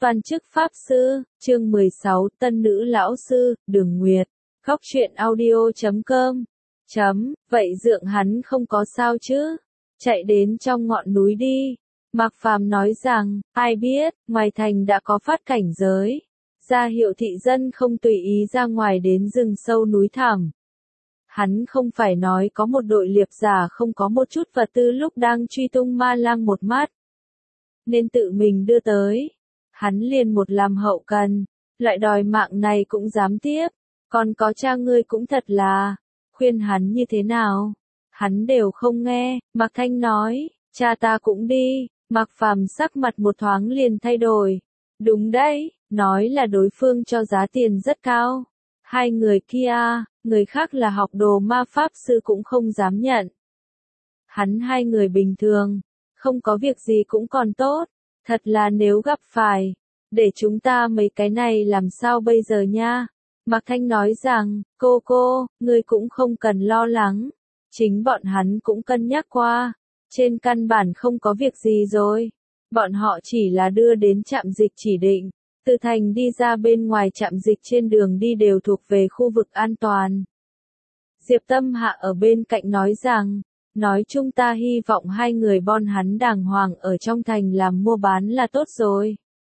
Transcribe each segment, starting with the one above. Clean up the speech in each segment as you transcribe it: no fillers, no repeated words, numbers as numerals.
Toàn chức Pháp Sư, chương 16, Tân Nữ Lão Sư, Đường Nguyệt, Góc truyện audio.com. Vậy dượng hắn không có sao chứ? Chạy đến trong ngọn núi đi. Mạc Phàm nói rằng, ai biết, ngoài thành đã có phát cảnh giới. Ra hiệu thị dân không tùy ý ra ngoài đến rừng sâu núi thẳm. Hắn không phải nói có một đội liệp giả không có một chút vật tư lúc đang truy tung ma lang một mắt. Nên tự mình đưa tới. Hắn liền một làm hậu cần, loại đòi mạng này cũng dám tiếp, còn có cha ngươi cũng thật là, khuyên hắn như thế nào, hắn đều không nghe. Mạc Thanh nói, cha ta cũng đi. Mạc Phàm sắc mặt một thoáng liền thay đổi. Đúng đấy, nói là đối phương cho giá tiền rất cao. Hai người kia, người khác là học đồ ma pháp sư cũng không dám nhận. Hắn hai người bình thường, không có việc gì cũng còn tốt. Thật là nếu gặp phải, để chúng ta mấy cái này làm sao bây giờ nha? Mạc Thanh nói rằng, cô, ngươi cũng không cần lo lắng. Chính bọn hắn cũng cân nhắc qua. Trên căn bản không có việc gì rồi. Bọn họ chỉ là đưa đến trạm dịch chỉ định. Từ thành đi ra bên ngoài trạm dịch trên đường đi đều thuộc về khu vực an toàn. Diệp Tâm Hạ ở bên cạnh nói rằng, nói chung ta hy vọng hai người bọn hắn đàng hoàng ở trong thành làm mua bán là tốt rồi.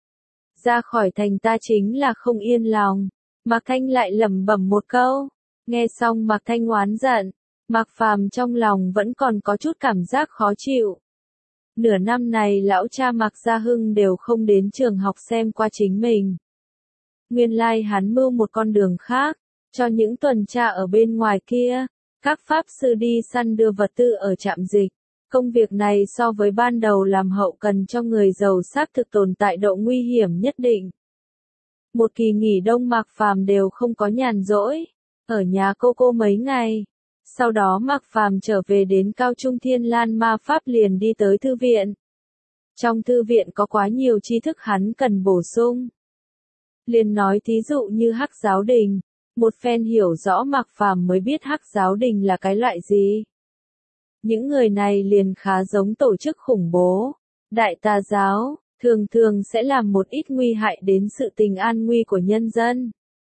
Ra khỏi thành ta chính là không yên lòng. Mạc Thanh lại lẩm bẩm một câu. Nghe xong Mạc Thanh oán giận. Mạc Phàm trong lòng vẫn còn có chút cảm giác khó chịu. Nửa năm này lão cha Mạc Gia Hưng đều không đến trường học xem qua chính mình. Nguyên lai hắn mưu một con đường khác, cho những tuần tra ở bên ngoài kia, các pháp sư đi săn đưa vật tư ở trạm dịch. Công việc này so với ban đầu làm hậu cần cho người giàu xác thực tồn tại độ nguy hiểm nhất định. Một kỳ nghỉ đông Mạc Phàm đều không có nhàn rỗi, ở nhà cô mấy ngày. Sau đó Mạc Phàm trở về đến Cao Trung Thiên Lan Ma Pháp liền đi tới thư viện. Trong thư viện có quá nhiều tri thức hắn cần bổ sung. Liền nói thí dụ như Hắc Giáo Đình, một phen hiểu rõ Mạc Phàm mới biết Hắc Giáo Đình là cái loại gì. Những người này liền khá giống tổ chức khủng bố, Đại Tà Giáo, thường sẽ làm một ít nguy hại đến sự tình an nguy của nhân dân.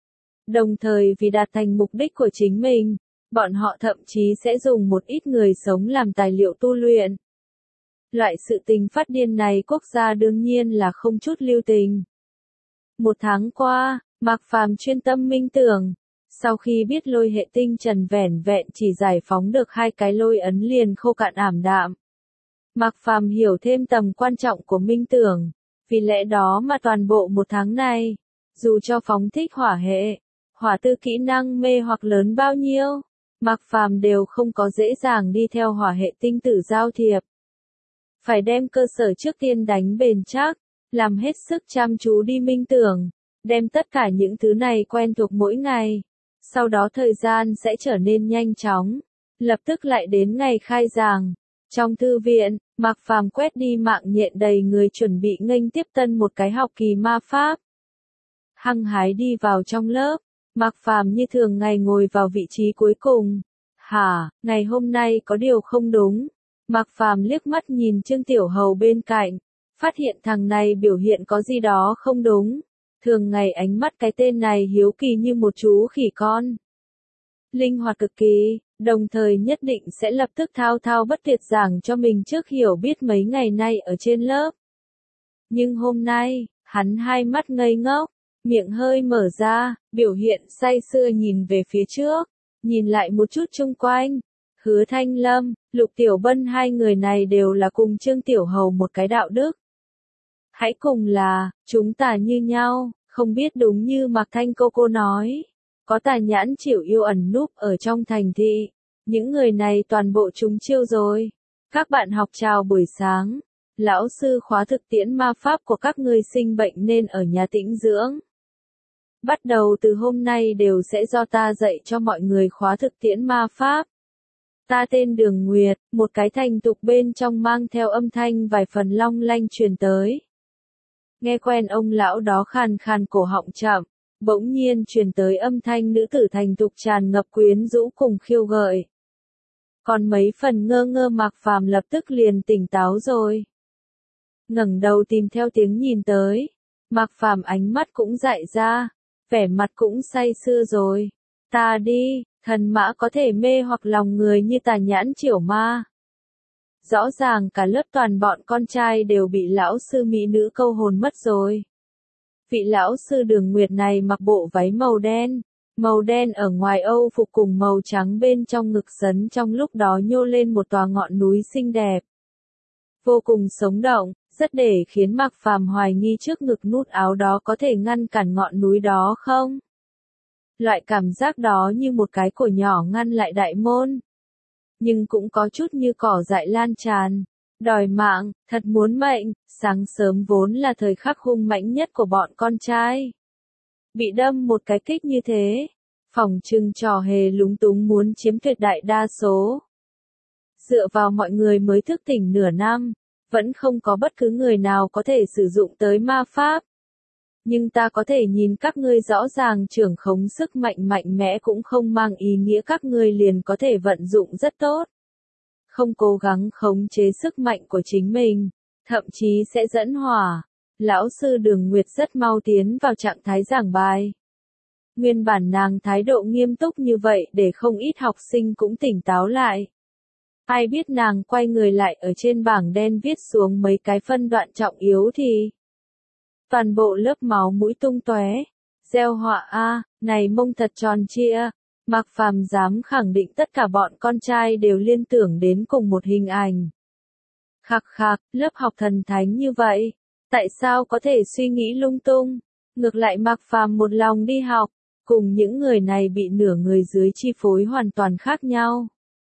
Đồng thời vì đạt thành mục đích của chính mình, bọn họ thậm chí sẽ dùng một ít người sống làm tài liệu tu luyện. Loại sự tình phát điên này quốc gia đương nhiên là không chút lưu tình. Một tháng qua, Mạc Phàm chuyên tâm minh tưởng. Sau khi biết lôi hệ tinh trần vẻn vẹn chỉ giải phóng được 2 cái lôi ấn liền khô cạn ảm đạm. Mạc Phàm hiểu thêm tầm quan trọng của minh tưởng. Vì lẽ đó mà toàn bộ một tháng này, dù cho phóng thích hỏa hệ, hỏa tư kỹ năng mê hoặc lớn bao nhiêu, Mạc Phàm đều không có dễ dàng đi theo hỏa hệ tinh tử giao thiệp. Phải đem cơ sở trước tiên đánh bền chắc, làm hết sức chăm chú đi minh tưởng, đem tất cả những thứ này quen thuộc mỗi ngày. Sau đó thời gian sẽ trở nên nhanh chóng, lập tức lại đến ngày khai giảng. Trong thư viện, Mạc Phàm quét đi mạng nhện đầy người chuẩn bị nghênh tiếp tân một cái học kỳ ma pháp. Hăng hái đi vào trong lớp, Mạc Phàm như thường ngày ngồi vào vị trí cuối cùng. Ngày hôm nay có điều không đúng. Mạc Phàm liếc mắt nhìn Trương Tiểu Hầu bên cạnh, phát hiện thằng này biểu hiện có gì đó không đúng. Thường ngày ánh mắt cái tên này hiếu kỳ như một chú khỉ con. Linh hoạt cực kỳ, đồng thời nhất định sẽ lập tức thao bất tuyệt giảng cho mình trước hiểu biết mấy ngày nay ở trên lớp. Nhưng hôm nay, hắn hai mắt ngây ngốc, miệng hơi mở ra, biểu hiện say sưa nhìn về phía trước, nhìn lại một chút chung quanh. Hứa Thanh Lâm, Lục Tiểu Bân hai người này đều là cùng Trương Tiểu Hầu một cái đạo đức. Hãy cùng là, chúng ta như nhau, không biết đúng như Mạc Thanh cô nói. Có tà nhãn chịu yêu ẩn núp ở trong thành thị. Những người này toàn bộ chúng chiêu rồi. Các bạn học chào buổi sáng. Lão sư khóa thực tiễn ma pháp của các người sinh bệnh nên ở nhà tĩnh dưỡng. Bắt đầu từ hôm nay đều sẽ do ta dạy cho mọi người khóa thực tiễn ma pháp. Ta tên Đường Nguyệt, một cái thành tục bên trong mang theo âm thanh vài phần long lanh truyền tới. Nghe quen ông lão đó khàn khàn cổ họng chậm, bỗng nhiên truyền tới âm thanh nữ tử thành tục tràn ngập quyến rũ cùng khiêu gợi. Còn mấy phần ngơ ngơ Mạc Phàm lập tức liền tỉnh táo rồi. Ngẩng đầu tìm theo tiếng nhìn tới, Mạc Phàm ánh mắt cũng dại ra, vẻ mặt cũng say sưa rồi. Ta đi, thần mã có thể mê hoặc lòng người như tà nhãn chiểu ma. Rõ ràng cả lớp toàn bọn con trai đều bị lão sư mỹ nữ câu hồn mất rồi. Vị lão sư Đường Nguyệt này mặc bộ váy màu đen ở ngoài âu phục cùng màu trắng bên trong ngực sấn trong lúc đó nhô lên một tòa ngọn núi xinh đẹp. Vô cùng sống động, rất để khiến Mạc Phàm hoài nghi trước ngực nút áo đó có thể ngăn cản ngọn núi đó không? Loại cảm giác đó như một cái cổ nhỏ ngăn lại đại môn. Nhưng cũng có chút như cỏ dại lan tràn. Đòi mạng, thật muốn mệnh, sáng sớm vốn là thời khắc hung mãnh nhất của bọn con trai. Bị đâm một cái kích như thế, phỏng chừng trò hề lúng túng muốn chiếm tuyệt đại đa số. Dựa vào mọi người mới thức tỉnh nửa năm, vẫn không có bất cứ người nào có thể sử dụng tới ma pháp. Nhưng ta có thể nhìn các ngươi rõ ràng trưởng khống sức mạnh mạnh mẽ cũng không mang ý nghĩa các ngươi liền có thể vận dụng rất tốt. Không cố gắng khống chế sức mạnh của chính mình, thậm chí sẽ dẫn hỏa. Lão sư Đường Nguyệt rất mau tiến vào trạng thái giảng bài. Nguyên bản nàng thái độ nghiêm túc như vậy để không ít học sinh cũng tỉnh táo lại. Ai biết nàng quay người lại ở trên bảng đen viết xuống mấy cái phân đoạn trọng yếu thì toàn bộ lớp máu mũi tung tóe. Gieo họa a, này mông thật tròn trịa. Mạc Phàm dám khẳng định tất cả bọn con trai đều liên tưởng đến cùng một hình ảnh. Khạc khạc, lớp học thần thánh như vậy, tại sao có thể suy nghĩ lung tung? Ngược lại Mạc Phàm một lòng đi học, cùng những người này bị nửa người dưới chi phối hoàn toàn khác nhau.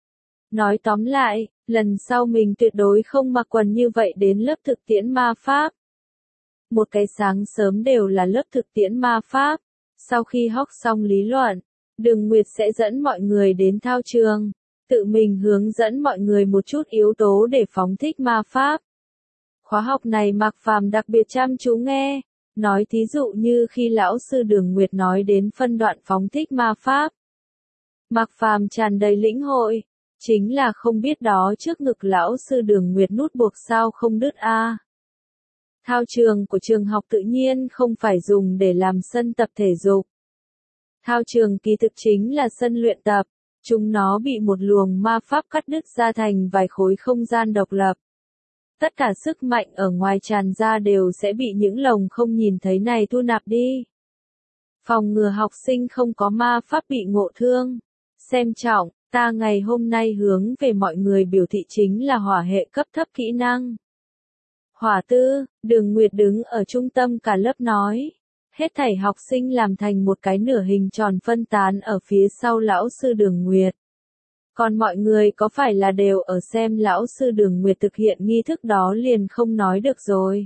Nói tóm lại, lần sau mình tuyệt đối không mặc quần như vậy đến lớp thực tiễn ma pháp. Một cái sáng sớm đều là lớp thực tiễn ma pháp. Sau khi học xong lý luận, Đường Nguyệt sẽ dẫn mọi người đến thao trường, tự mình hướng dẫn mọi người một chút yếu tố để phóng thích ma pháp. Khóa học này Mạc Phàm đặc biệt chăm chú nghe, nói thí dụ như khi lão sư Đường Nguyệt nói đến phân đoạn phóng thích ma pháp. Mạc Phàm tràn đầy lĩnh hội, chính là không biết đó trước ngực lão sư Đường Nguyệt nút buộc sao không đứt a. Thao trường của trường học tự nhiên không phải dùng để làm sân tập thể dục. Thao trường kỳ thực chính là sân luyện tập, chúng nó bị một luồng ma pháp cắt đứt ra thành vài khối không gian độc lập. Tất cả sức mạnh ở ngoài tràn ra đều sẽ bị những lồng không nhìn thấy này thu nạp đi. Phòng ngừa học sinh không có ma pháp bị ngộ thương. Xem trọng, ta ngày hôm nay hướng về mọi người biểu thị chính là hỏa hệ cấp thấp kỹ năng. Hỏa tư, Đường Nguyệt đứng ở trung tâm cả lớp nói. Hết thảy học sinh làm thành một cái nửa hình tròn phân tán ở phía sau lão sư Đường Nguyệt. Còn mọi người có phải là đều ở xem lão sư Đường Nguyệt thực hiện nghi thức đó liền không nói được rồi.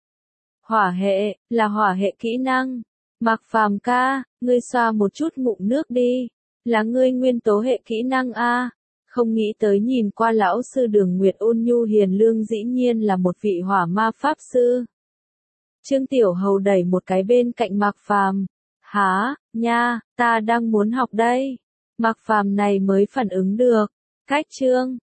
Hỏa hệ, là hỏa hệ kỹ năng. Mạc Phàm ca, ngươi xoa một chút ngụm nước đi. Là ngươi nguyên tố hệ kỹ năng a. Không nghĩ tới nhìn qua lão sư Đường Nguyệt ôn nhu hiền lương dĩ nhiên là một vị hỏa ma pháp sư. Trương Tiểu Hầu đẩy một cái bên cạnh Mạc Phàm. Hả, nha, ta đang muốn học đây. Mạc Phàm này mới phản ứng được. Cách Trương,